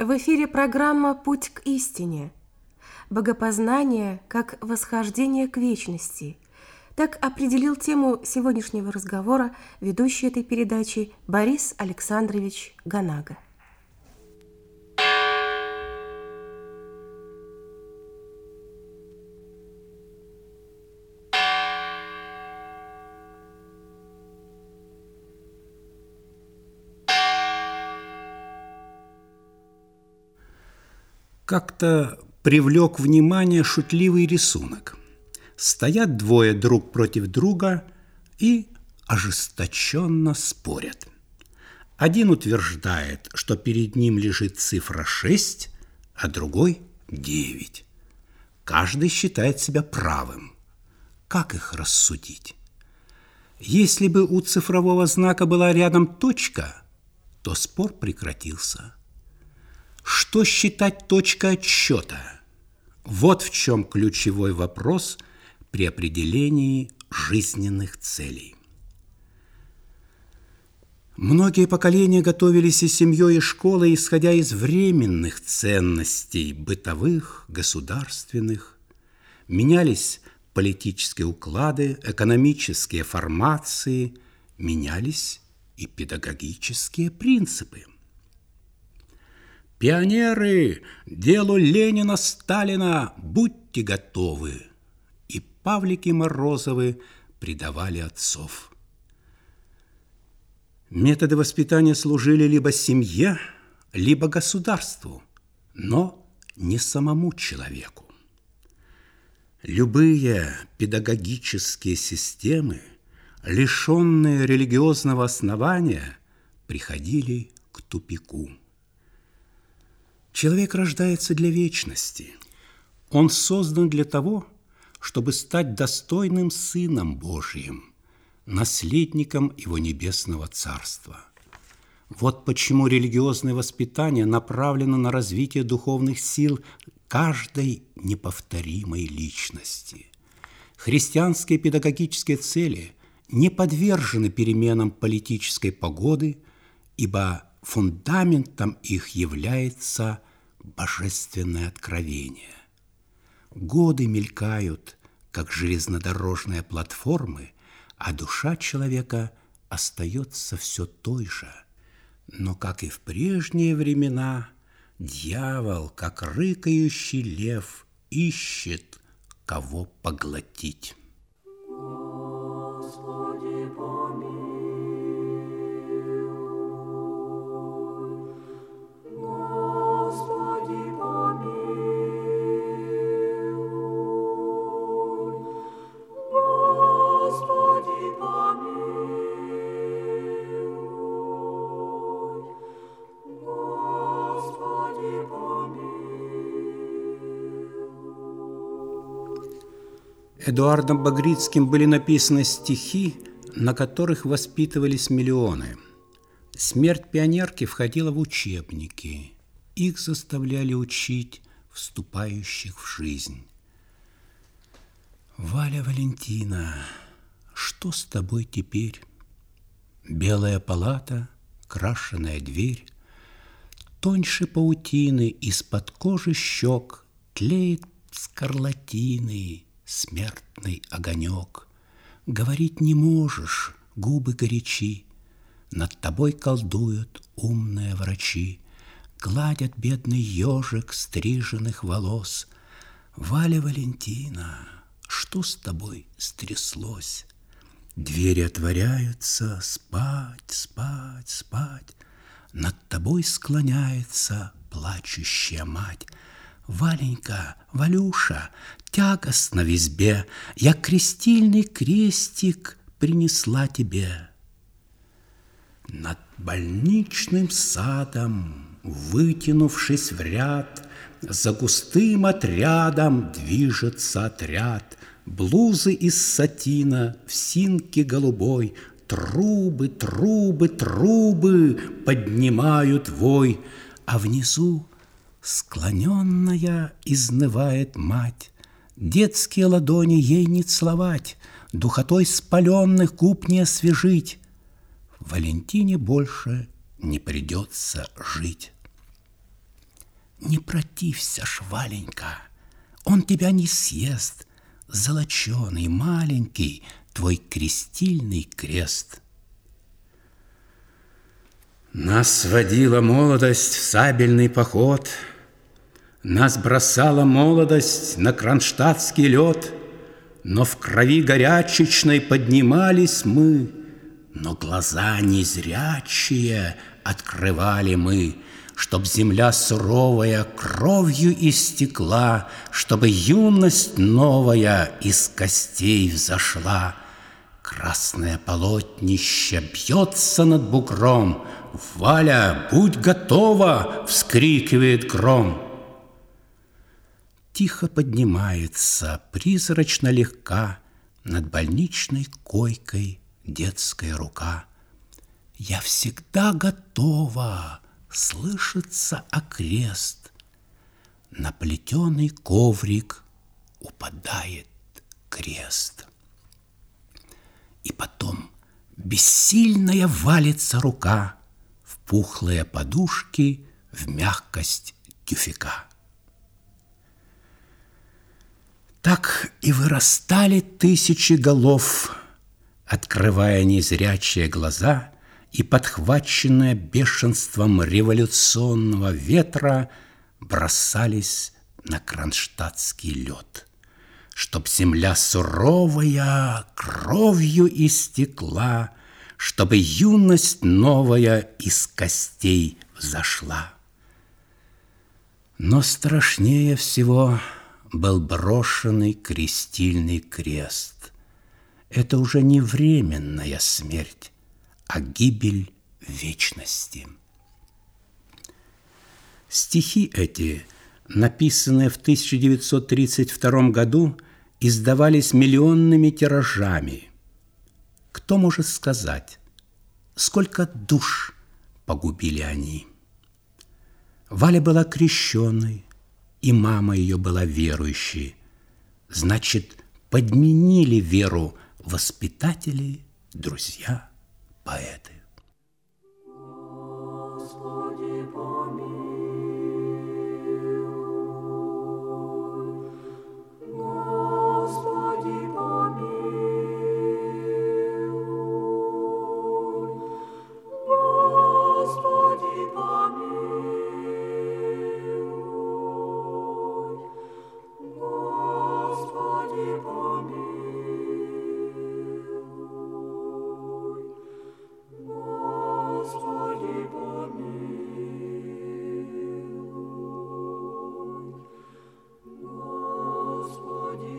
В эфире программа «Путь к истине». Богопознание как восхождение к вечности. Так определил тему сегодняшнего разговора ведущий этой передачи Борис Александрович Ганага. Как-то привлек внимание шутливый рисунок. Стоят двое друг против друга и ожесточенно спорят. Один утверждает, что перед ним лежит цифра 6, а другой 9. Каждый считает себя правым. Как их рассудить? Если бы у цифрового знака была рядом точка, то спор прекратился. Что считать точкой отсчета? Вот в чем ключевой вопрос при определении жизненных целей. Многие поколения готовились и семьей, и школой, исходя из временных ценностей, бытовых, государственных. Менялись политические уклады, экономические формации, менялись и педагогические принципы. Пионеры, делу Ленина, Сталина, будьте готовы. И Павлики Морозовы предавали отцов. Методы воспитания служили либо семье, либо государству, но не самому человеку. Любые педагогические системы, лишенные религиозного основания, приходили к тупику. Человек рождается для вечности. Он создан для того, чтобы стать достойным Сыном Божиим, наследником Его Небесного Царства. Вот почему религиозное воспитание направлено на развитие духовных сил каждой неповторимой личности. Христианские педагогические цели не подвержены переменам политической погоды, ибо фундаментом их является божественное откровение. Годы мелькают, как железнодорожные платформы, а душа человека остается все той же. Но, как и в прежние времена, дьявол, как рыкающий лев, ищет, кого поглотить. Господи, помилуй. Эдуардом Багрицким были написаны стихи, на которых воспитывались миллионы. Смерть пионерки входила в учебники. Их заставляли учить вступающих в жизнь. Валя Валентина, что с тобой теперь? Белая палата, крашеная дверь, тоньше паутины из-под кожи щек тлеет скарлатиной смертный огонек. Говорить не можешь, губы горячи, над тобой колдуют умные врачи, гладят бедный ежик стриженных волос. Валя Валентина, что с тобой стряслось? Двери отворяются, спать, спать, спать. Над тобой склоняется плачущая мать. Валенька, Валюша, тягостно в избе, я крестильный крестик принесла тебе. Над больничным садом, вытянувшись в ряд, за густым отрядом движется отряд. Блузы из сатина в синке голубой, трубы, трубы, трубы поднимают вой, а внизу склоненная изнывает мать. Детские ладони ей не целовать, духотой спаленных губ не освежить. Валентине больше не придется жить. Не протився ж, Валенька, он тебя не съест, золоченый, маленький твой крестильный крест. Нас водила молодость в сабельный поход, нас бросала молодость на кронштадтский лед, но в крови горячечной поднимались мы, но глаза незрячие открывали мы, чтоб земля суровая кровью истекла, чтобы юность новая из костей взошла. Красное полотнище бьется над бугром. «Валя, будь готова!» — вскрикивает гром. Тихо поднимается, призрачно легка, над больничной койкой детская рука. «Я всегда готова!» — слышится окрест. На плетеный коврик упадает крест. И потом бессильная валится рука в пухлые подушки, в мягкость тюфяка. Так и вырастали тысячи голов, открывая незрячие глаза, и, подхваченные бешенством революционного ветра, бросались на кронштадтский лед, чтоб земля суровая кровью истекла, чтобы юность новая из костей взошла. Но страшнее всего был брошенный крестильный крест. Это уже не временная смерть, а гибель вечности. Стихи эти, написанные в 1932 году, издавались миллионными тиражами. Кто может сказать, сколько душ погубили они? Валя была крещеной, и мама ее была верующей. Значит, подменили веру воспитатели, друзья, поэты. Господи, помилуй. Господи, помилуй. Господи, помилуй. Господи, помилуй. Господи, помилуй. Господи,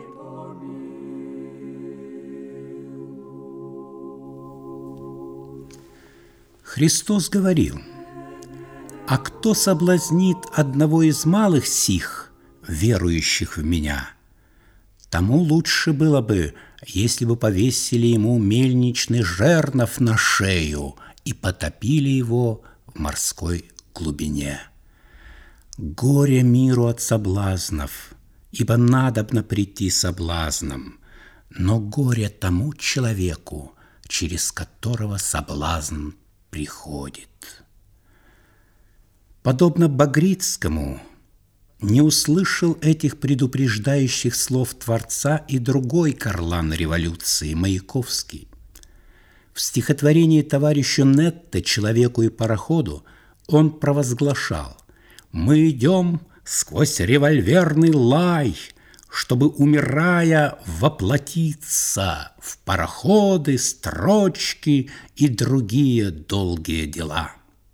помилуй. Христос говорил: «А кто соблазнит одного из малых сих, верующих в Меня, тому лучше было бы, если бы повесили ему мельничный жернов на шею и потопили его в морской глубине. Горе миру от соблазнов, ибо надобно прийти соблазном, но горе тому человеку, через которого соблазн приходит». Подобно Багрицкому, не услышал этих предупреждающих слов Творца и другой карлан революции, Маяковский. В стихотворении товарищу Нетте «Человеку и пароходу» он провозглашал: «Мы идем сквозь револьверный лай, чтобы, умирая, воплотиться в пароходы, строчки и другие долгие дела».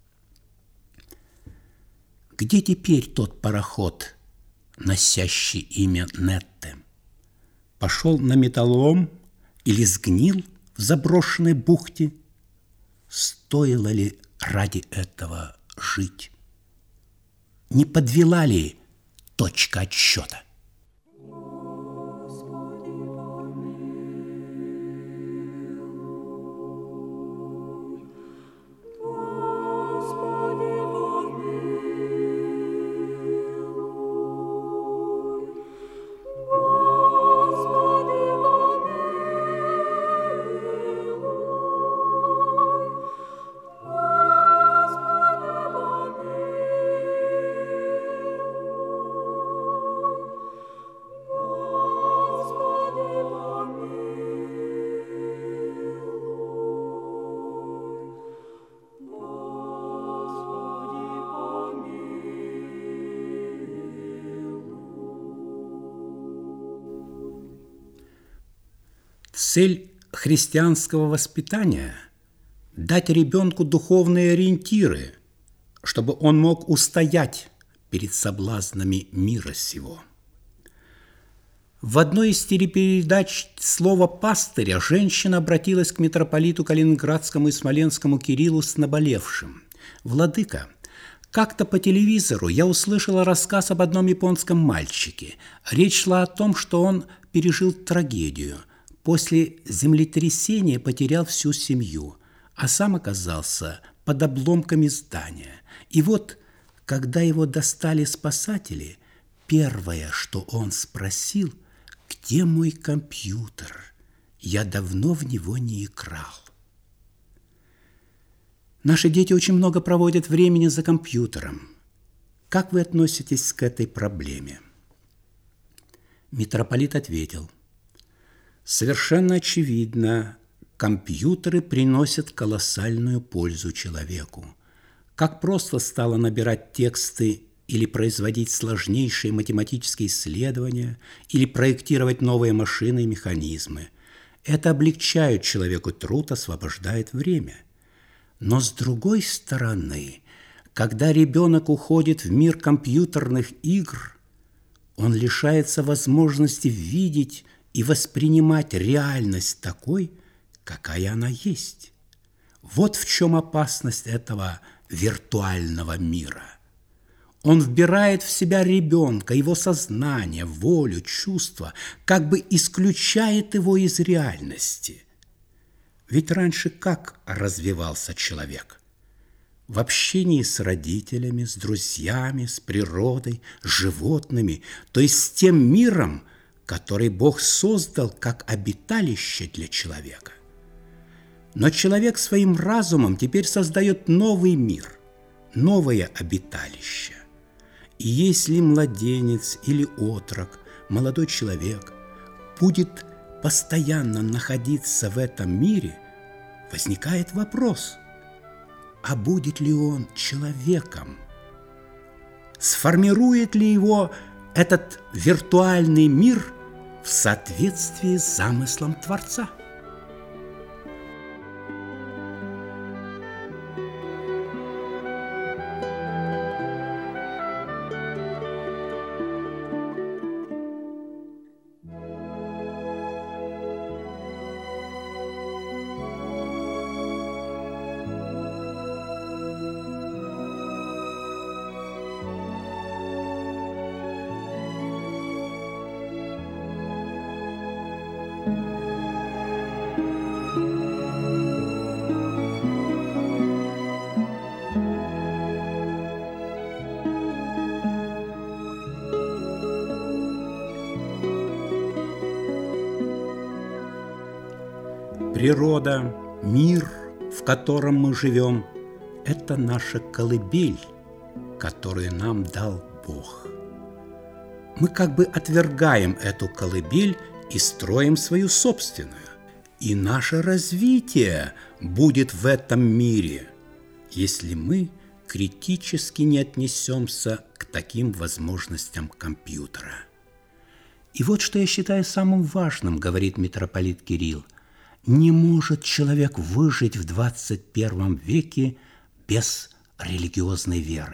Где теперь тот пароход, носящий имя Нетте? Пошел на металлолом или сгнил в заброшенной бухте? Стоило ли ради этого жить? Не подвела ли точка отсчета? Цель христианского воспитания – дать ребенку духовные ориентиры, чтобы он мог устоять перед соблазнами мира сего. В одной из телепередач «Слово пастыря» женщина обратилась к митрополиту Калининградскому и Смоленскому Кириллу с наболевшим. «Владыка, как-то по телевизору я услышала рассказ об одном японском мальчике. Речь шла о том, что он пережил трагедию. После землетрясения потерял всю семью, а сам оказался под обломками здания. И вот, когда его достали спасатели, первое, что он спросил: «Где мой компьютер? Я давно в него не играл». Наши дети очень много проводят времени за компьютером. Как вы относитесь к этой проблеме? Митрополит ответил: совершенно очевидно, компьютеры приносят колоссальную пользу человеку. Как просто стало набирать тексты или производить сложнейшие математические исследования, или проектировать новые машины и механизмы. Это облегчает человеку труд, освобождает время. Но с другой стороны, когда ребенок уходит в мир компьютерных игр, он лишается возможности видеть и воспринимать реальность такой, какая она есть. Вот в чем опасность этого виртуального мира. Он вбирает в себя ребенка, его сознание, волю, чувства, как бы исключает его из реальности. Ведь раньше как развивался человек? В общении с родителями, с друзьями, с природой, с животными, то есть с тем миром, который Бог создал как обиталище для человека. Но человек своим разумом теперь создает новый мир, новое обиталище. И если младенец или отрок, молодой человек будет постоянно находиться в этом мире, возникает вопрос: а будет ли он человеком? Сформирует ли его этот виртуальный мир в соответствии с замыслом Творца? Природа, мир, в котором мы живем, это наша колыбель, которую нам дал Бог. Мы как бы отвергаем эту колыбель и строим свою собственную. И наше развитие будет в этом мире, если мы критически не отнесемся к таким возможностям компьютера. И вот что я считаю самым важным, говорит митрополит Кирилл. Не может человек выжить в 21 веке без религиозной веры.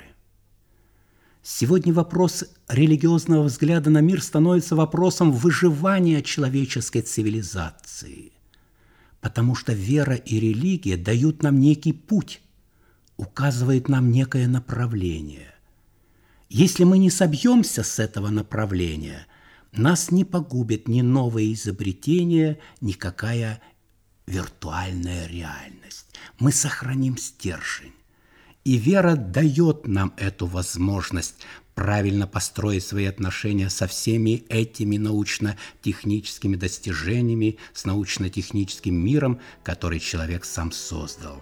Сегодня вопрос религиозного взгляда на мир становится вопросом выживания человеческой цивилизации, потому что вера и религия дают нам некий путь, указывают нам некое направление. Если мы не собьемся с этого направления, нас не погубит ни новое изобретение, никакая виртуальная реальность. Мы сохраним стержень. И вера дает нам эту возможность правильно построить свои отношения со всеми этими научно-техническими достижениями, с научно-техническим миром, который человек сам создал.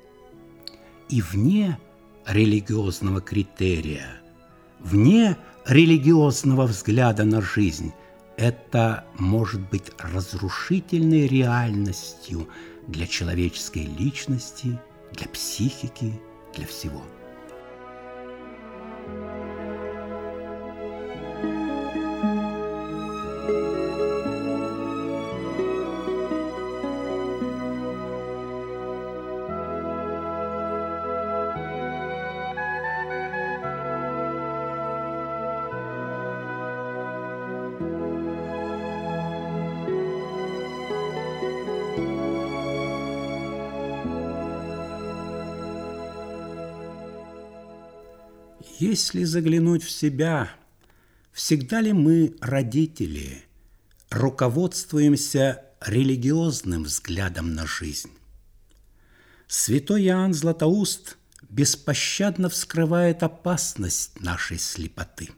И вне религиозного критерия, вне религиозного взгляда на жизнь, это может быть разрушительной реальностью для человеческой личности, для психики, для всего. Если заглянуть в себя, всегда ли мы, родители, руководствуемся религиозным взглядом на жизнь? Святой Иоанн Златоуст беспощадно вскрывает опасность нашей слепоты.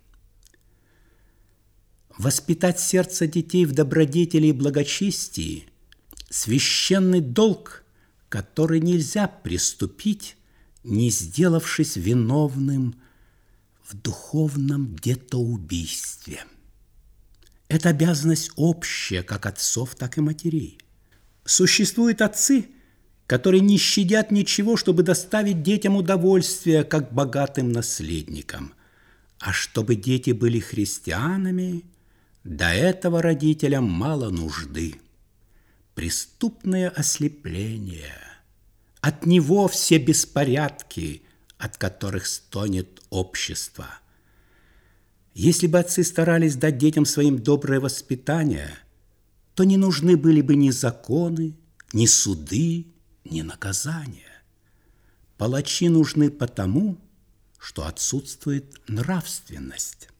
Воспитать сердце детей в добродетели и благочестии – священный долг, который нельзя приступить, не сделавшись виновным в духовном детоубийстве. Это обязанность общая как отцов, так и матерей. Существуют отцы, которые не щадят ничего, чтобы доставить детям удовольствие, как богатым наследникам. А чтобы дети были христианами, до этого родителям мало нужды. Преступное ослепление. От него все беспорядки, от которых стонет общество. Если бы отцы старались дать детям своим доброе воспитание, то не нужны были бы ни законы, ни суды, ни наказания. Палачи нужны потому, что отсутствует нравственность.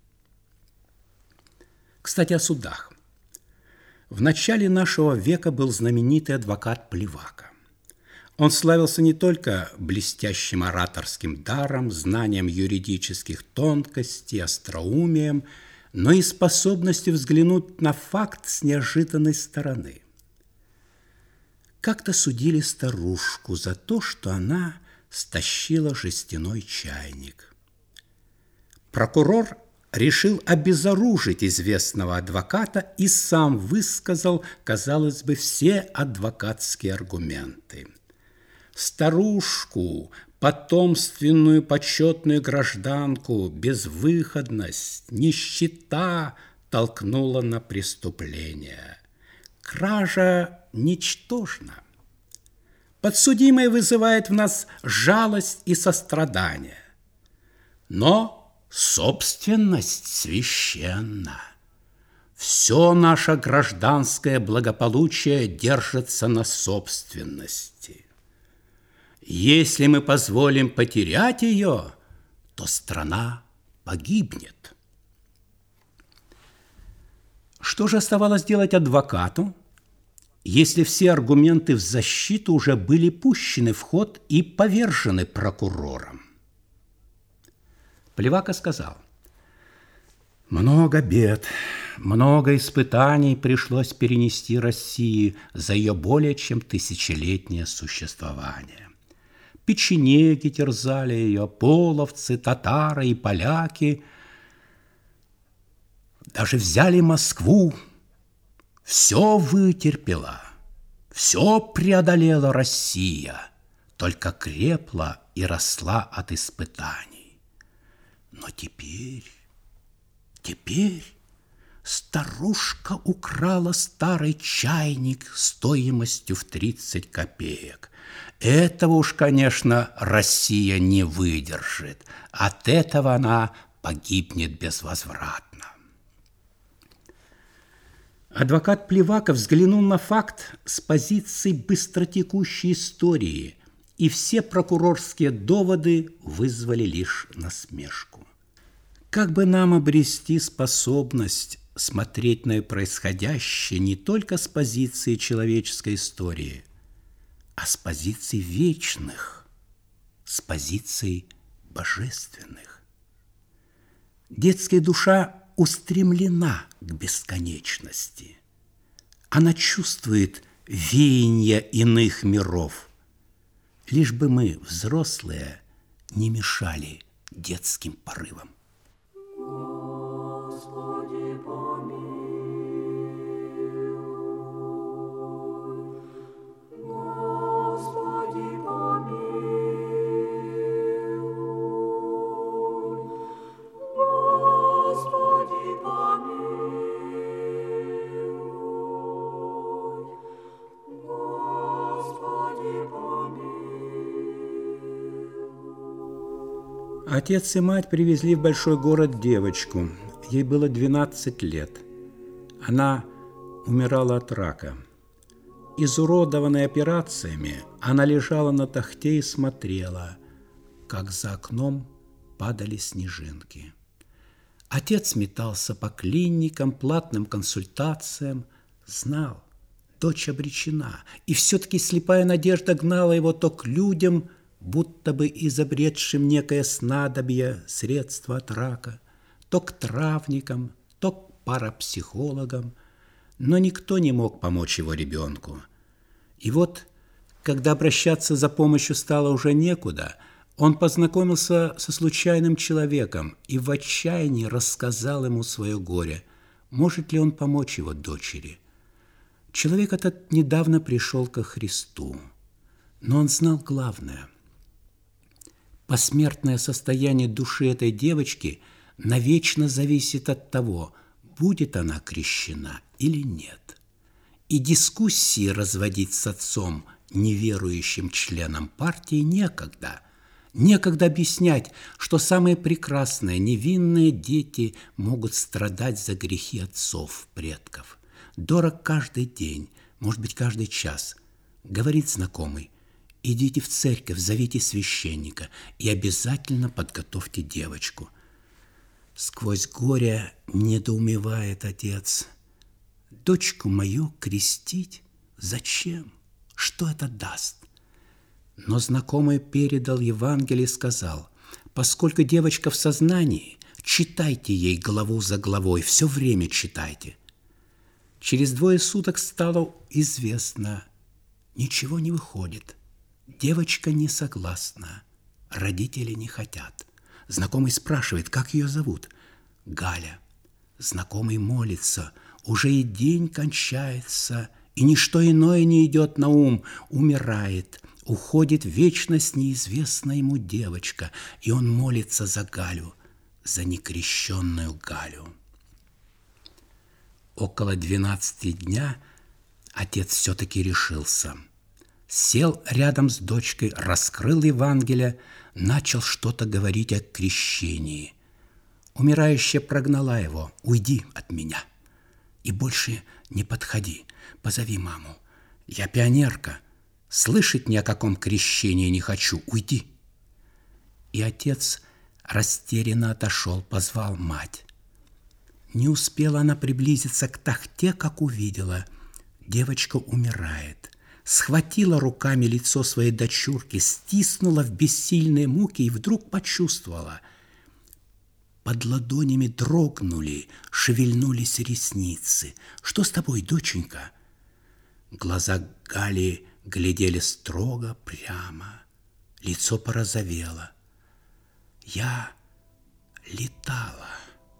Кстати, о судах. В начале нашего века был знаменитый адвокат Плевака. Он славился не только блестящим ораторским даром, знанием юридических тонкостей, остроумием, но и способностью взглянуть на факт с неожиданной стороны. Как-то судили старушку за то, что она стащила жестяной чайник. Прокурор решил обезоружить известного адвоката и сам высказал, казалось бы, все адвокатские аргументы. Старушку, потомственную почетную гражданку, безвыходность, нищета толкнула на преступление. Кража ничтожна. Подсудимый вызывает в нас жалость и сострадание. Но собственность священна. Все наше гражданское благополучие держится на собственности. Если мы позволим потерять ее, то страна погибнет. Что же оставалось делать адвокату, если все аргументы в защиту уже были пущены в ход и повержены прокурором? Плевака сказал: много бед, много испытаний пришлось перенести России за ее более чем тысячелетнее существование. Печенеги терзали ее, половцы, татары и поляки. Даже взяли Москву. Все вытерпела, все преодолела Россия, только крепла и росла от испытаний. Но теперь старушка украла старый чайник стоимостью в 30 копеек. Этого уж, конечно, Россия не выдержит. От этого она погибнет безвозвратно. Адвокат Плевака взглянул на факт с позиции быстротекущей истории, и все прокурорские доводы вызвали лишь насмешку. Как бы нам обрести способность смотреть на происходящее не только с позиции человеческой истории, а с позиций вечных, с позиций божественных? Детская душа устремлена к бесконечности. Она чувствует веяние иных миров. Лишь бы мы, взрослые, не мешали детским порывам. Господи, помилуй. Господи, помилуй. Господи, помилуй. Господи, помилуй. Отец и мать привезли в большой город девочку. Ей было 12 лет. Она умирала от рака. Изуродованная операциями, она лежала на тахте и смотрела, как за окном падали снежинки. Отец метался по клиникам, платным консультациям, знал, дочь обречена, и все-таки слепая надежда гнала его то к людям, будто бы изобретшим некое снадобье, средство от рака, то к травникам, то к парапсихологам, но никто не мог помочь его ребенку. И вот, когда обращаться за помощью стало уже некуда, он познакомился со случайным человеком и в отчаянии рассказал ему свое горе. Может ли он помочь его дочери? Человек этот недавно пришел ко Христу, но он знал главное. Посмертное состояние души этой девочки навечно зависит от того, будет она крещена или нет. И дискуссии разводить с отцом, неверующим членом партии, некогда. Некогда объяснять, что самые прекрасные, невинные дети могут страдать за грехи отцов, предков. Дорог каждый день, может быть, каждый час. Говорит знакомый: идите в церковь, зовите священника и обязательно подготовьте девочку. Сквозь горе недоумевает отец: дочку мою крестить? Зачем? Что это даст? Но знакомый передал Евангелие и сказал: поскольку девочка в сознании, читайте ей главу за главой, все время читайте. Через 2 суток стало известно: ничего не выходит. Девочка не согласна, родители не хотят. Знакомый спрашивает, как ее зовут. Галя. Знакомый молится: уже и день кончается, и ничто иное не идет на ум. Умирает, уходит в вечность неизвестная ему девочка, и он молится за Галю, за некрещенную Галю. Около 12 дня отец все-таки решился. Сел рядом с дочкой, раскрыл Евангелие, начал что-то говорить о крещении. Умирающая прогнала его: уйди от меня и больше не подходи, позови маму. Я пионерка, слышать ни о каком крещении не хочу, уйди. И отец растерянно отошел, позвал мать. Не успела она приблизиться к тахте, как увидела: девочка умирает. Схватила руками лицо своей дочурки, стиснула в бессильные муки и вдруг почувствовала: под ладонями дрогнули, шевельнулись ресницы. Что с тобой, доченька? Глаза Гали глядели строго, прямо, лицо порозовело. Я летала.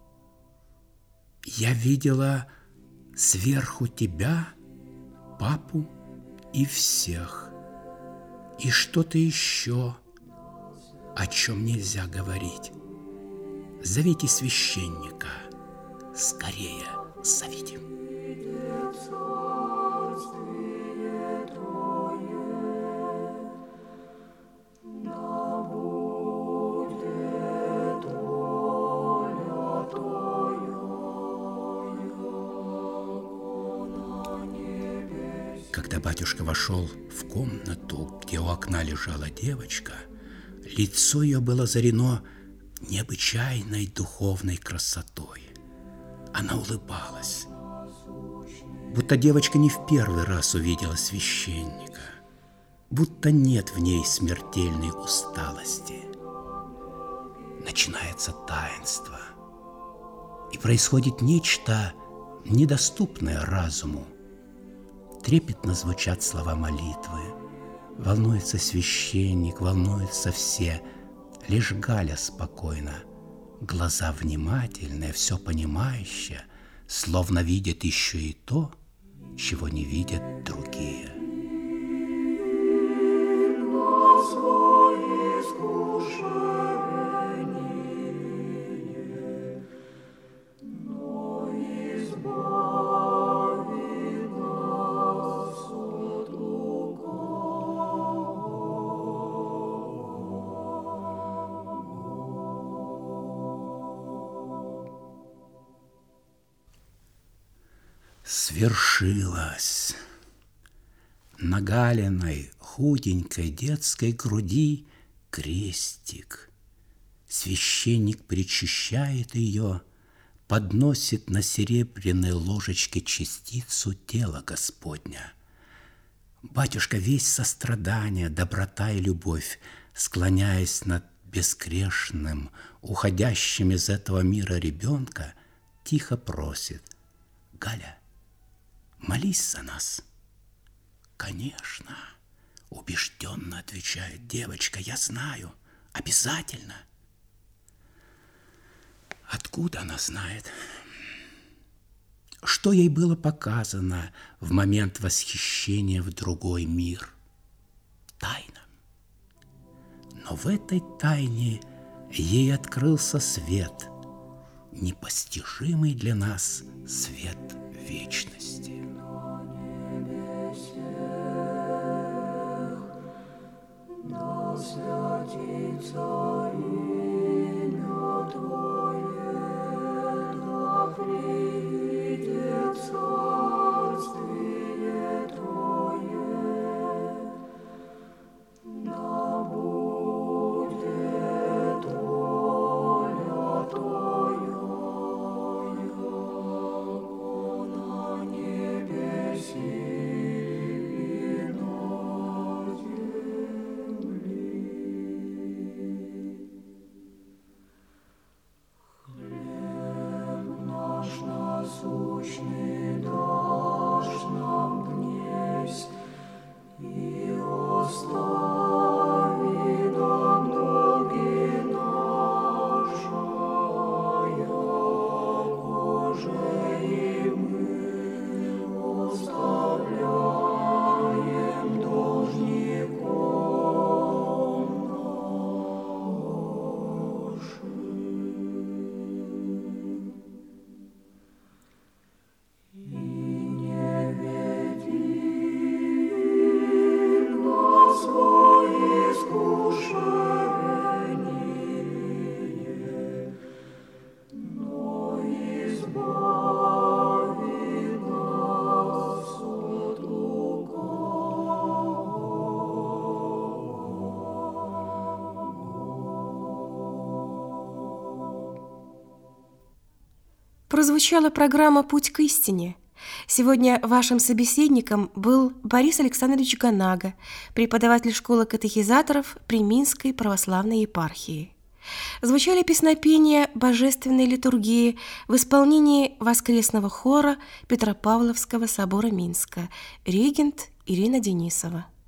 Я видела сверху тебя, папу и всех. И что-то еще, о чем нельзя говорить. Зовите священника. Скорее зовите. Когда батюшка вошел в комнату, где у окна лежала девочка, лицо ее было озарено необычайной духовной красотой. Она улыбалась, будто девочка не в первый раз увидела священника, будто нет в ней смертельной усталости. Начинается таинство, и происходит нечто недоступное разуму. Трепетно звучат слова молитвы, волнуется священник, волнуются все. Лишь Галя спокойна, глаза внимательные, все понимающие, словно видит еще и то, чего не видят другие. Свершилось. На Галиной худенькой детской груди крестик. Священник причащает ее, подносит на серебряной ложечке частицу тела Господня. Батюшка весь сострадание, доброта и любовь, склоняясь над безгрешным, уходящим из этого мира ребенка, тихо просит: «Галя, молись за нас». «Конечно», — убежденно отвечает девочка, «я знаю, обязательно». Откуда она знает? Что ей было показано в момент восхищения в другой мир? Тайна. Но в этой тайне ей открылся свет, непостижимый для нас свет вечности. Да святится имя Твое, да придет царствие Твое, да будет воля Твоя, яко на небеси и на земли. Наш насущный дашь нам днесь, и остави нам долги наши, яко же и мы оставляем должником нашим. И не веди нас во искушение, но избави нас от лукавого. Прозвучала программа «Путь к истине». Сегодня вашим собеседником был Борис Александрович Ганага, преподаватель школы катехизаторов при Минской православной епархии. Звучали песнопения божественной литургии в исполнении воскресного хора Петропавловского собора Минска, регент Ирина Денисова.